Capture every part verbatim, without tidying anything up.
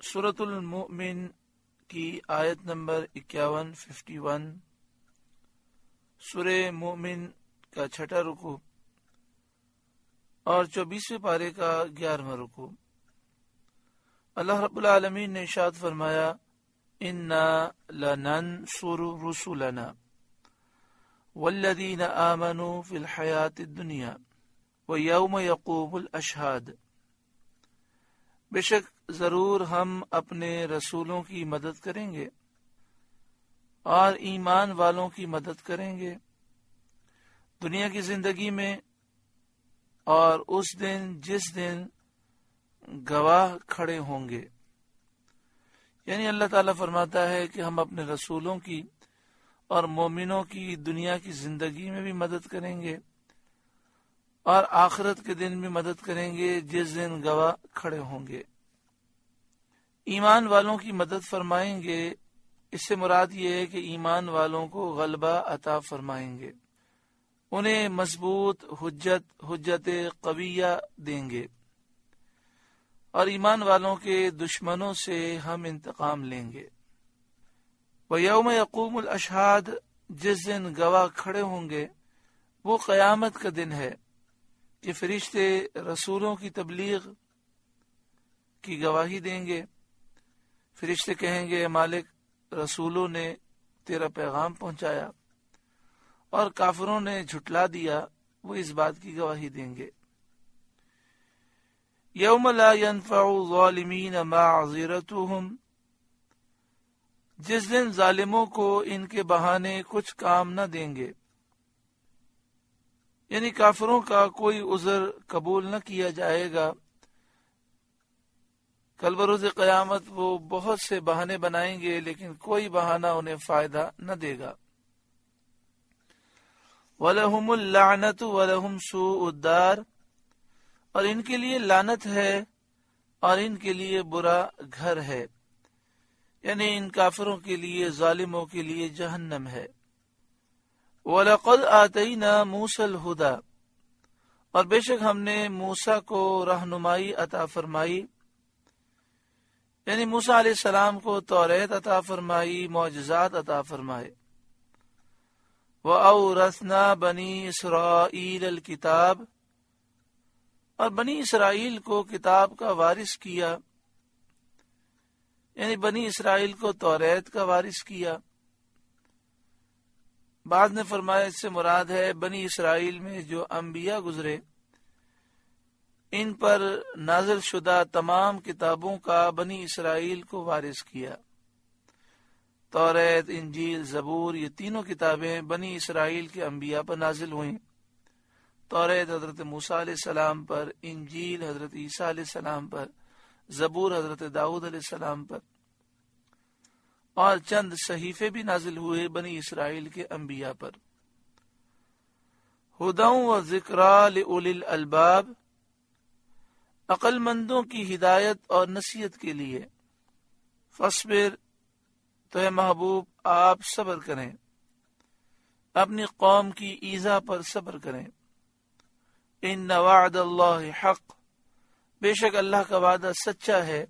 سورۃ المؤمن کی آیت نمبر اکیاون ففٹی ون، سورہ مومن کا چھٹا رکوع اور چوبیسویں پارے کا گیارہواں رکوع۔ اللہ رب العالمین نے ارشاد فرمایا، انا لننصر رسلنا والذین آمنوا فی الحیاۃ الدنیا ویوم یقوم الاشہاد۔ بے شک ضرور ہم اپنے رسولوں کی مدد کریں گے اور ایمان والوں کی مدد کریں گے دنیا کی زندگی میں، اور اس دن جس دن گواہ کھڑے ہوں گے۔ یعنی اللہ تعالیٰ فرماتا ہے کہ ہم اپنے رسولوں کی اور مومنوں کی دنیا کی زندگی میں بھی مدد کریں گے اور آخرت کے دن بھی مدد کریں گے جس دن گواہ کھڑے ہوں گے۔ ایمان والوں کی مدد فرمائیں گے، اس سے مراد یہ ہے کہ ایمان والوں کو غلبہ عطا فرمائیں گے، انہیں مضبوط حجت حجت قویہ دیں گے، اور ایمان والوں کے دشمنوں سے ہم انتقام لیں گے۔ وَيَوْمَ يَقُومُ الْأَشْهَادُ، جس دن گواہ کھڑے ہوں گے، وہ قیامت کا دن ہے کہ فرشتے رسولوں کی تبلیغ کی گواہی دیں گے۔ فرشتے کہیں گے، مالک، رسولوں نے تیرا پیغام پہنچایا اور کافروں نے جھٹلا دیا، وہ اس بات کی گواہی دیں گے۔ یوم لا ينفع الظالمین معذرتهم، جس دن ظالموں کو ان کے بہانے کچھ کام نہ دیں گے، یعنی کافروں کا کوئی عذر قبول نہ کیا جائے گا۔ کل بروز قیامت وہ بہت سے بہانے بنائیں گے لیکن کوئی بہانہ انہیں فائدہ نہ دے گا۔ وَلَهُمُ اللَّعْنَةُ وَلَهُمْ سُوءُ الدَّارِ، اور ان کے لیے لعنت ہے اور ان کے لیے برا گھر ہے، یعنی ان کافروں کے لیے، ظالموں کے لیے جہنم ہے۔ وَلَقَدْ آتَيْنَا مُوسَى الْهُدَى، اور بے شک ہم نے موسیٰ کو رہنمائی عطا فرمائی، یعنی موسیٰ علیہ السلام کو توریت عطا فرمائی، معجزات عطا فرمائے۔ وَأَوْرَثْنَا بَنِي إِسْرَائِيلَ الْكِتَابَ، اور بنی اسرائیل کو کتاب کا وارث کیا، یعنی بنی اسرائیل کو توریت کا وارث کیا۔ بعد نے فرمایا اس سے مراد ہے بنی اسرائیل میں جو انبیاء گزرے، ان پر نازل شدہ تمام کتابوں کا بنی اسرائیل کو وارث کیا۔ توریت، انجیل، زبور، یہ تینوں کتابیں بنی اسرائیل کے انبیاء پر نازل ہوئیں۔ توریت حضرت موسیٰ علیہ السلام پر، انجیل حضرت عیسیٰ علیہ السلام پر، زبور حضرت داؤد علیہ السلام پر، اور چند صحیفے بھی نازل ہوئے بنی اسرائیل کے انبیاء پر۔ ہدی و ذکریٰ لأولی الالباب، عقل مندوں کی ہدایت اور نصیحت کے لیے۔ فاصبر، تو اے محبوب آپ صبر کریں، اپنی قوم کی ایذا پر صبر کریں۔ ان وعد اللہ حق، بے شک اللہ کا وعدہ سچا ہے،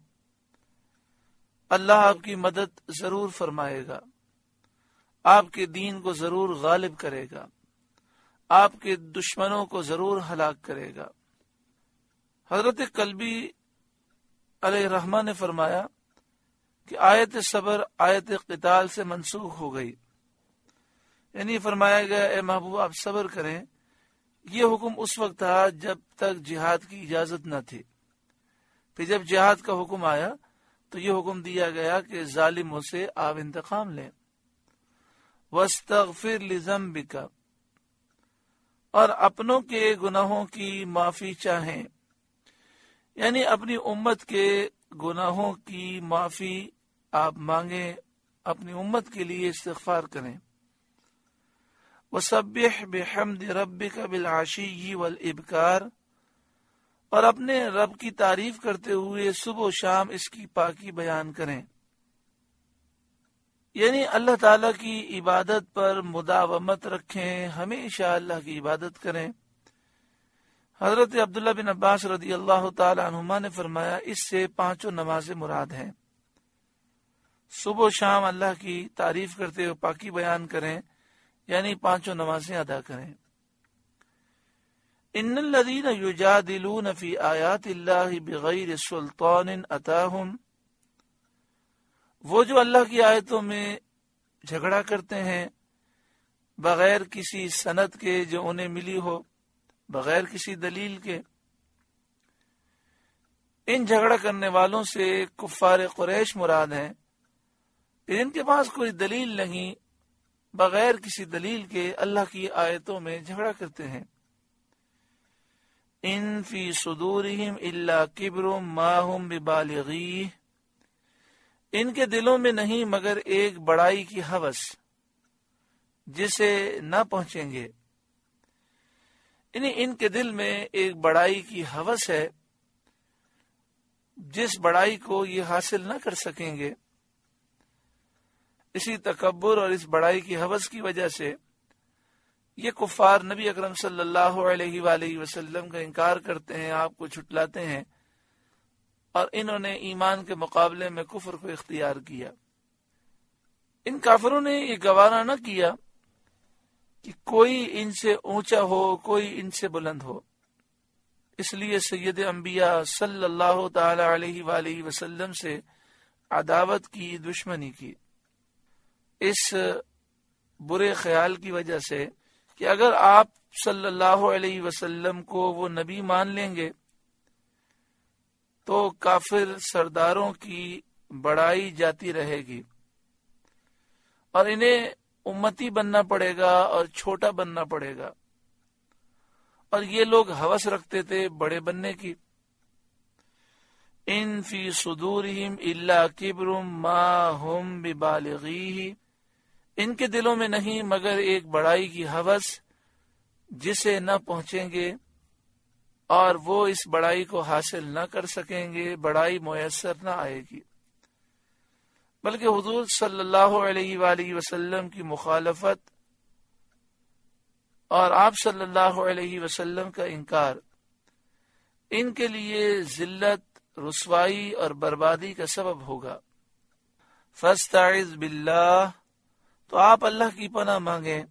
اللہ آپ کی مدد ضرور فرمائے گا، آپ کے دین کو ضرور غالب کرے گا، آپ کے دشمنوں کو ضرور ہلاک کرے گا۔ حضرت قلبی علیہ الرحمہ نے فرمایا کہ آیت صبر آیت قتال سے منسوخ ہو گئی، یعنی فرمایا گیا اے محبوب آپ صبر کریں۔ یہ حکم اس وقت تھا جب تک جہاد کی اجازت نہ تھی، پھر جب جہاد کا حکم آیا تو یہ حکم دیا گیا کہ ظالموں سے آپ انتقام لیں۔ وَاسْتَغْفِرْ لِذَنبِكَ، اور اپنوں کے گناہوں کی معافی چاہیں، یعنی اپنی امت کے گناہوں کی معافی آپ مانگیں، اپنی امت کے لیے استغفار کریں۔ وَسَبِّحْ بِحَمْدِ رَبِّكَ بِالْعَشِيِّ وَالْإِبْكَارِ، اور اپنے رب کی تعریف کرتے ہوئے صبح و شام اس کی پاکی بیان کریں، یعنی اللہ تعالیٰ کی عبادت پر مداومت رکھیں، ہمیشہ اللہ کی عبادت کریں۔ حضرت عبداللہ بن عباس رضی اللہ تعالی عنہما نے فرمایا اس سے پانچوں نمازیں مراد ہیں۔ صبح و شام اللہ کی تعریف کرتے ہوئے پاکی بیان کریں، یعنی پانچوں نمازیں ادا کریں۔ ان الذین یجادلون فی آیات اللہ بغیر سلطان اتاہم، وہ جو اللہ کی آیتوں میں جھگڑا کرتے ہیں بغیر کسی سند کے جو انہیں ملی ہو، بغیر کسی دلیل کے، ان جھگڑا کرنے والوں سے کفار قریش مراد ہیں کہ ان کے پاس کوئی دلیل نہیں، بغیر کسی دلیل کے اللہ کی آیتوں میں جھگڑا کرتے ہیں۔ ان فی صدورہم الا کبر ما ہم ببالغیہ، ان کے دلوں میں نہیں مگر ایک بڑائی کی ہوس جسے نہ پہنچیں گے، یعنی ان کے دل میں ایک بڑائی کی ہوس ہے جس بڑائی کو یہ حاصل نہ کر سکیں گے۔ اسی تکبر اور اس بڑائی کی ہوس کی وجہ سے یہ کفار نبی اکرم صلی اللہ علیہ وآلہ وسلم کا انکار کرتے ہیں، آپ کو جھٹلاتے ہیں، اور انہوں نے ایمان کے مقابلے میں کفر کو اختیار کیا۔ ان کافروں نے یہ گوارا نہ کیا کہ کوئی ان سے اونچا ہو، کوئی ان سے بلند ہو، اس لیے سید انبیاء صلی اللہ تعالی علیہ وآلہ وسلم سے عداوت کی، دشمنی کی، اس برے خیال کی وجہ سے کہ اگر آپ صلی اللہ علیہ وسلم کو وہ نبی مان لیں گے تو کافر سرداروں کی بڑائی جاتی رہے گی اور انہیں امتی بننا پڑے گا اور چھوٹا بننا پڑے گا، اور یہ لوگ ہوس رکھتے تھے بڑے بننے کی۔ ان فی صدورہم الا کبر ما ہم ببالغیہ، ان کے دلوں میں نہیں مگر ایک بڑائی کی ہوس جسے نہ پہنچیں گے اور وہ اس بڑائی کو حاصل نہ کر سکیں گے، بڑائی میسر نہ آئے گی، بلکہ حضور صلی اللہ علیہ وآلہ وسلم کی مخالفت اور آپ صلی اللہ علیہ وسلم کا انکار ان کے لیے ذلت، رسوائی اور بربادی کا سبب ہوگا۔ فاستعذ باللہ، تو آپ اللہ کی پناہ مانگیں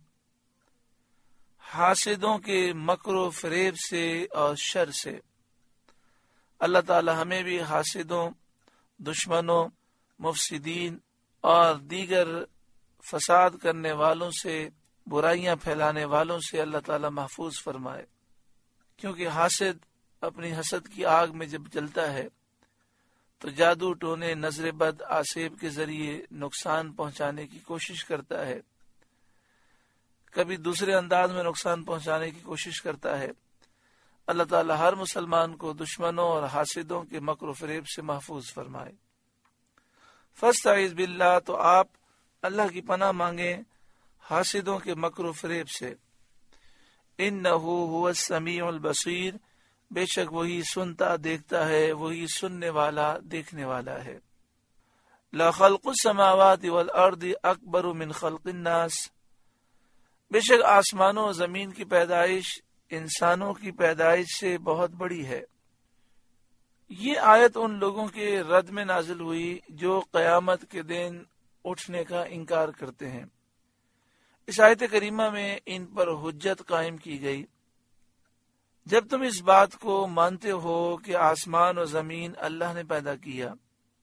حاسدوں کے مکر و فریب سے اور شر سے۔ اللہ تعالی ہمیں بھی حاسدوں، دشمنوں، مفسدین اور دیگر فساد کرنے والوں سے، برائیاں پھیلانے والوں سے اللہ تعالی محفوظ فرمائے، کیونکہ حاسد اپنی حسد کی آگ میں جب جلتا ہے تو جادو ٹونے، نظر بد، آسیب کے ذریعے نقصان پہنچانے کی کوشش کرتا ہے، کبھی دوسرے انداز میں نقصان پہنچانے کی کوشش کرتا ہے۔ اللہ تعالی ہر مسلمان کو دشمنوں اور حاسدوں کے مکر و فریب سے محفوظ فرمائے۔ فاستعذ باللہ، تو آپ اللہ کی پناہ مانگیں حاسدوں کے مکر و فریب سے۔ انہ هو السمیع البصیر، بے شک وہی سنتا دیکھتا ہے، وہی سننے والا دیکھنے والا ہے۔ لخلق السماوات والارض اکبر من خلق الناس، بے شک آسمانوں و زمین کی پیدائش انسانوں کی پیدائش سے بہت بڑی ہے۔ یہ آیت ان لوگوں کے رد میں نازل ہوئی جو قیامت کے دن اٹھنے کا انکار کرتے ہیں۔ اس آیت کریمہ میں ان پر حجت قائم کی گئی۔ جب تم اس بات کو مانتے ہو کہ آسمان و زمین اللہ نے پیدا کیا،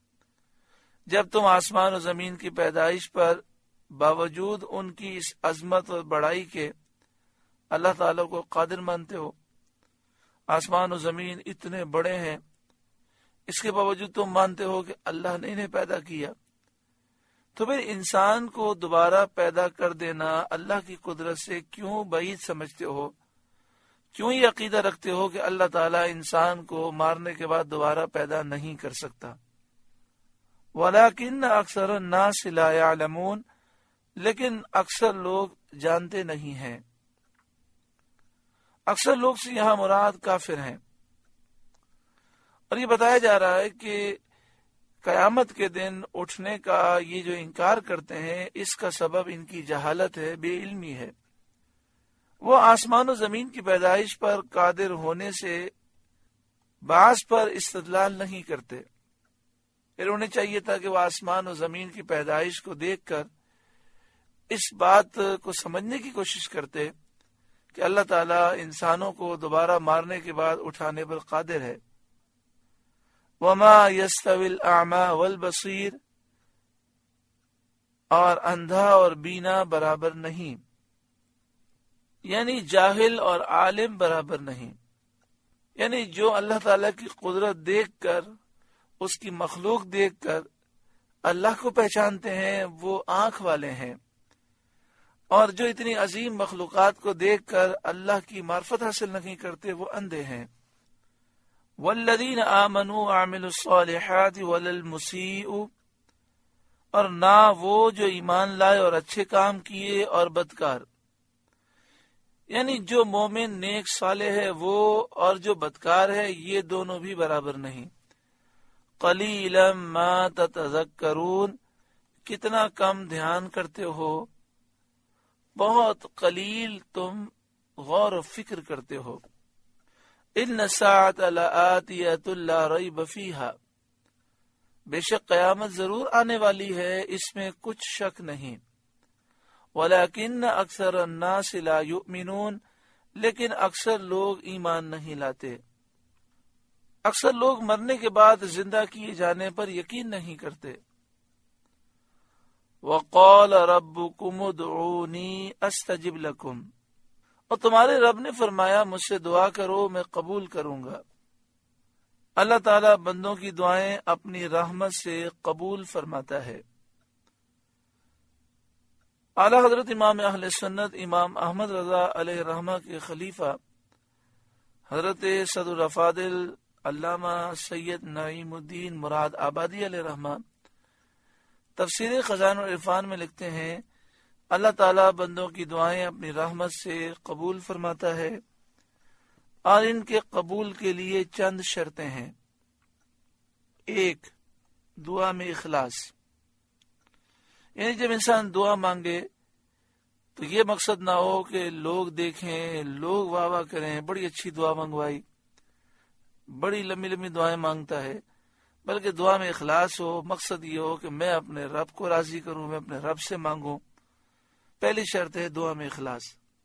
جب تم آسمان و زمین کی پیدائش پر باوجود ان کی اس عظمت اور بڑائی کے اللہ تعالیٰ کو قادر مانتے ہو، آسمان و زمین اتنے بڑے ہیں، اس کے باوجود تم مانتے ہو کہ اللہ نے انہیں پیدا کیا، تو پھر انسان کو دوبارہ پیدا کر دینا اللہ کی قدرت سے کیوں بعید سمجھتے ہو؟ کیوں یہ عقیدہ رکھتے ہو کہ اللہ تعالیٰ انسان کو مارنے کے بعد دوبارہ پیدا نہیں کر سکتا؟ وَلَكِنَّ أَكْثَرَ النَّاسِ لَا يَعْلَمُونَ، لیکن اکثر لوگ جانتے نہیں ہیں۔ اکثر لوگ سے یہاں مراد کافر ہیں، اور یہ بتایا جا رہا ہے کہ قیامت کے دن اٹھنے کا یہ جو انکار کرتے ہیں، اس کا سبب ان کی جہالت ہے، بے علمی ہے۔ وہ آسمان و زمین کی پیدائش پر قادر ہونے سے بعض پر استدلال نہیں کرتے، پھر انہیں چاہیے تھا کہ وہ آسمان و زمین کی پیدائش کو دیکھ کر اس بات کو سمجھنے کی کوشش کرتے کہ اللہ تعالیٰ انسانوں کو دوبارہ مارنے کے بعد اٹھانے پر قادر ہے. وما یستوی الاعمی والبصیر، اور اندھا اور بینا برابر نہیں، یعنی جاہل اور عالم برابر نہیں. یعنی جو اللہ تعالیٰ کی قدرت دیکھ کر، اس کی مخلوق دیکھ کر اللہ کو پہچانتے ہیں وہ آنکھ والے ہیں، اور جو اتنی عظیم مخلوقات کو دیکھ کر اللہ کی معرفت حاصل نہیں کرتے وہ اندھے ہیں. والذین آمنوا وعملوا الصالحات ولا المسیء، اور نہ وہ جو ایمان لائے اور اچھے کام کیے اور بدکار، یعنی جو مومن نیک صالح ہے وہ اور جو بدکار ہے یہ دونوں بھی برابر نہیں. قلیلا ما تتذکرون، کتنا کم دھیان کرتے ہو، بہت قلیل تم غور و فکر کرتے ہو. ان الساعة لآتیۃ لا ریب فیہا، بے شک قیامت ضرور آنے والی ہے، اس میں کچھ شک نہیں. ولیکن اکثر الناس لا یؤمنون، لیکن اکثر لوگ ایمان نہیں لاتے. اکثر لوگ مرنے کے بعد زندہ کیے جانے پر یقین نہیں کرتے. وقال ربکم ادعونی استجب لکم، اور تمہارے رب نے فرمایا مجھ سے دعا کرو میں قبول کروں گا. اللہ تعالیٰ بندوں کی دعائیں اپنی رحمت سے قبول فرماتا ہے. اعلیٰ حضرت امام اہل سنت امام احمد رضا علیہ رحمہ کے خلیفہ حضرت صدر الافاضل علامہ سید نعیم الدین مراد آبادی علیہ رحمہ تفسیر خزائن العرفان میں لکھتے ہیں اللہ تعالیٰ بندوں کی دعائیں اپنی رحمت سے قبول فرماتا ہے، اور ان کے قبول کے لیے چند شرطیں ہیں. ایک، دعا میں اخلاص، یعنی جب انسان دعا مانگے تو یہ مقصد نہ ہو کہ لوگ دیکھیں، لوگ واہ واہ کریں، بڑی اچھی دعا منگوائی، بڑی لمبی لمبی دعائیں مانگتا ہے، بلکہ دعا میں اخلاص ہو. مقصد یہ ہو کہ میں اپنے رب کو راضی کروں، میں اپنے رب سے مانگوں. پہلی شرط ہے دعا میں اخلاص.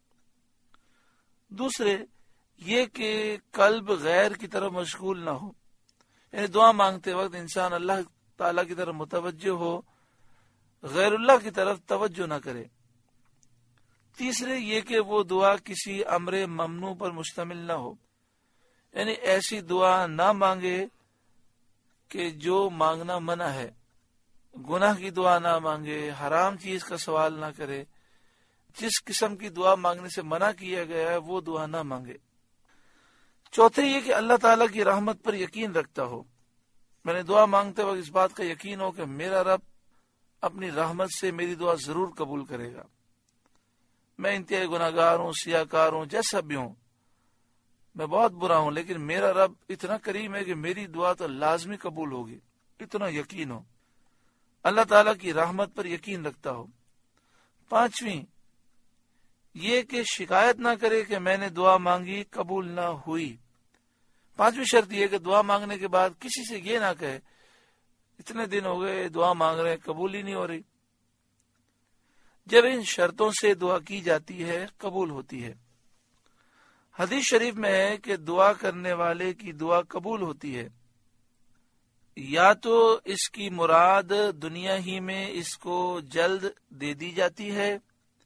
دوسرے یہ کہ قلب غیر کی طرف مشغول نہ ہو، یعنی دعا مانگتے وقت انسان اللہ تعالیٰ کی طرف متوجہ ہو، غیر اللہ کی طرف توجہ نہ کرے. تیسرے یہ کہ وہ دعا کسی امر ممنوع پر مشتمل نہ ہو، یعنی ایسی دعا نہ مانگے کہ جو مانگنا منع ہے، گناہ کی دعا نہ مانگے، حرام چیز کا سوال نہ کرے. جس قسم کی دعا مانگنے سے منع کیا گیا ہے وہ دعا نہ مانگے. چوتھے یہ کہ اللہ تعالیٰ کی رحمت پر یقین رکھتا ہو، میں نے دعا مانگتے وقت اس بات کا یقین ہو کہ میرا رب اپنی رحمت سے میری دعا ضرور قبول کرے گا. میں انتہائی گناہ گار ہوں، سیاہ کار ہوں، جیسا بھی ہوں، میں بہت برا ہوں، لیکن میرا رب اتنا کریم ہے کہ میری دعا تو لازمی قبول ہوگی، اتنا یقین ہو. اللہ تعالیٰ کی رحمت پر یقین رکھتا ہو. پانچویں یہ کہ شکایت نہ کرے کہ میں نے دعا مانگی قبول نہ ہوئی. پانچویں شرط یہ کہ دعا مانگنے کے بعد کسی سے یہ نہ کہے اتنے دن ہو گئے دعا مانگ رہے ہیں قبول ہی نہیں ہو رہی. جب ان شرطوں سے دعا کی جاتی ہے قبول ہوتی ہے. حدیث شریف میں ہے کہ دعا کرنے والے کی دعا قبول ہوتی ہے، یا تو اس کی مراد دنیا ہی میں اس کو جلد دے دی جاتی ہے،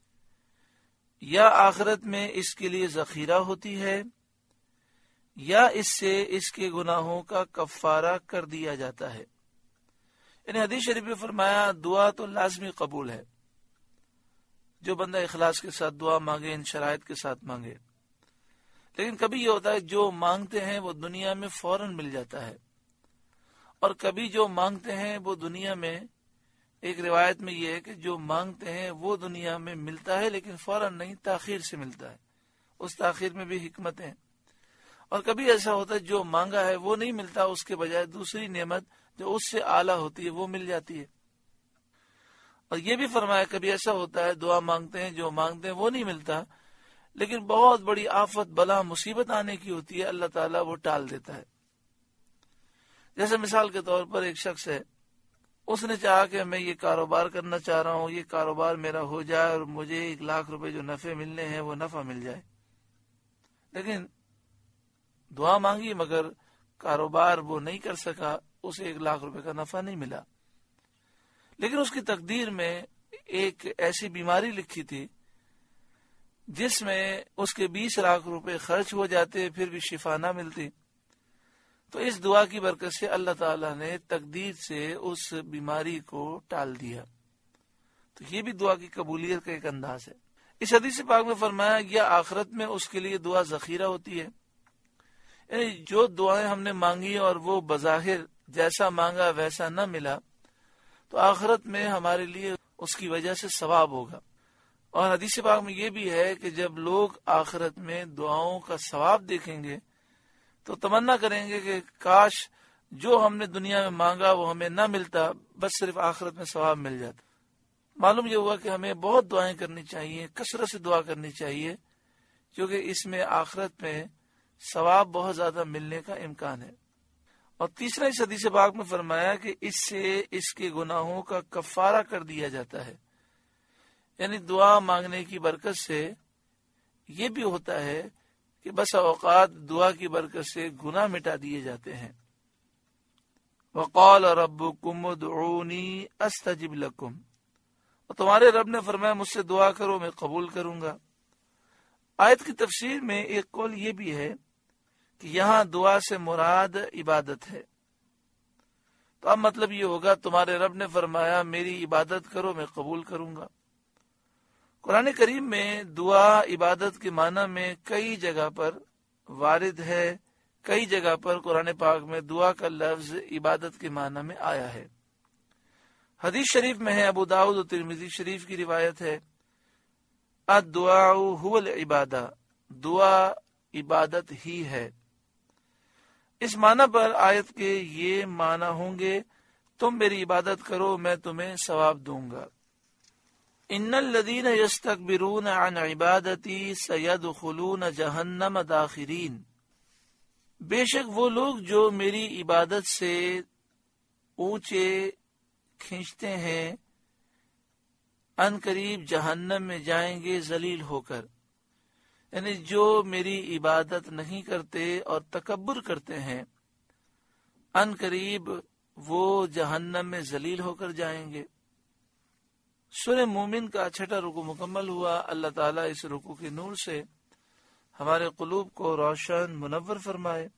یا آخرت میں اس کے لیے ذخیرہ ہوتی ہے، یا اس سے اس کے گناہوں کا کفارہ کر دیا جاتا ہے. یعنی حدیث شریف میں فرمایا دعا تو لازمی قبول ہے، جو بندہ اخلاص کے ساتھ دعا مانگے، ان شرائط کے ساتھ مانگے. لیکن کبھی یہ ہوتا ہے جو مانگتے ہیں وہ دنیا میں فوراً مل جاتا ہے، اور کبھی جو مانگتے ہیں وہ دنیا میں، ایک روایت میں یہ ہے کہ جو مانگتے ہیں وہ دنیا میں ملتا ہے لیکن فوراً نہیں، تاخیر سے ملتا ہے. اس تاخیر میں بھی حکمت ہے. اور کبھی ایسا ہوتا ہے جو مانگا ہے وہ نہیں ملتا، اس کے بجائے دوسری نعمت جو اس سے اعلیٰ ہوتی ہے وہ مل جاتی ہے. اور یہ بھی فرمایا کبھی ایسا ہوتا ہے دعا مانگتے ہیں، جو مانگتے ہیں وہ نہیں ملتا، لیکن بہت بڑی آفت بلا مصیبت آنے کی ہوتی ہے، اللہ تعالیٰ وہ ٹال دیتا ہے. جیسے مثال کے طور پر ایک شخص ہے، اس نے چاہا کہ میں یہ کاروبار کرنا چاہ رہا ہوں، یہ کاروبار میرا ہو جائے اور مجھے ایک لاکھ روپے جو نفع ملنے ہیں وہ نفع مل جائے، لیکن دعا مانگی مگر کاروبار وہ نہیں کر سکا، اسے ایک لاکھ روپے کا نفع نہیں ملا۔ لیکن اس کی تقدیر میں ایک ایسی بیماری لکھی تھی جس میں اس کے بیس لاکھ روپے خرچ ہو جاتے پھر بھی شفا نہ ملتی۔ تو اس دعا کی برکت سے اللہ تعالیٰ نے تقدیر سے اس بیماری کو ٹال دیا۔ تو یہ بھی دعا کی قبولیت کا ایک انداز ہے۔ اس حدیث پاک میں فرمایا گیا آخرت میں اس کے لیے دعا ذخیرہ ہوتی ہے، یعنی جو دعائیں ہم نے مانگی اور وہ بظاہر جیسا مانگا ویسا نہ ملا تو آخرت میں ہمارے لیے اس کی وجہ سے ثواب ہوگا۔ اور حدیث پاک میں یہ بھی ہے کہ جب لوگ آخرت میں دعاؤں کا ثواب دیکھیں گے تو تمنا کریں گے کہ کاش جو ہم نے دنیا میں مانگا وہ ہمیں نہ ملتا، بس صرف آخرت میں ثواب مل جاتا۔ معلوم یہ ہوا کہ ہمیں بہت دعائیں کرنی چاہیے، کثرت سے دعا کرنی چاہیے، کیونکہ اس میں آخرت میں ثواب بہت زیادہ ملنے کا امکان ہے۔ اور تیسرا اس حدیث پاک میں فرمایا کہ اس سے اس کے گناہوں کا کفارہ کر دیا جاتا ہے، یعنی دعا مانگنے کی برکت سے یہ بھی ہوتا ہے کہ بس اوقات دعا کی برکت سے گناہ مٹا دیے جاتے ہیں۔ وقال ربکم ادعونی استجب لکم، اور تمہارے رب نے فرمایا مجھ سے دعا کرو میں قبول کروں گا۔ آیت کی تفسیر میں ایک قول یہ بھی ہے کہ یہاں دعا سے مراد عبادت ہے، تو اب مطلب یہ ہوگا تمہارے رب نے فرمایا میری عبادت کرو میں قبول کروں گا۔ قرآن کریم میں دعا عبادت کے معنی میں کئی جگہ پر وارد ہے، کئی جگہ پر قرآن پاک میں دعا کا لفظ عبادت کے معنی میں آیا ہے۔ حدیث شریف میں ہے، ابو داؤد و ترمذی شریف کی روایت ہے، الدعاء هو العبادہ، دعا عبادت ہی ہے۔ اس معنی پر آیت کے یہ معنی ہوں گے تم میری عبادت کرو میں تمہیں ثواب دوں گا۔ ان الذین یستکبرون عن عبادتی سیدخلون جہنم داخرین، بے شک وہ لوگ جو میری عبادت سے اونچے کھینچتے ہیں ان قریب جہنم میں جائیں گے ذلیل ہو کر، یعنی جو میری عبادت نہیں کرتے اور تکبر کرتے ہیں ان قریب وہ جہنم میں ذلیل ہو کر جائیں گے۔ سورہ مومن کا چھٹا رکوع مکمل ہوا۔ اللہ تعالیٰ اس رکوع کے نور سے ہمارے قلوب کو روشن منور فرمائے۔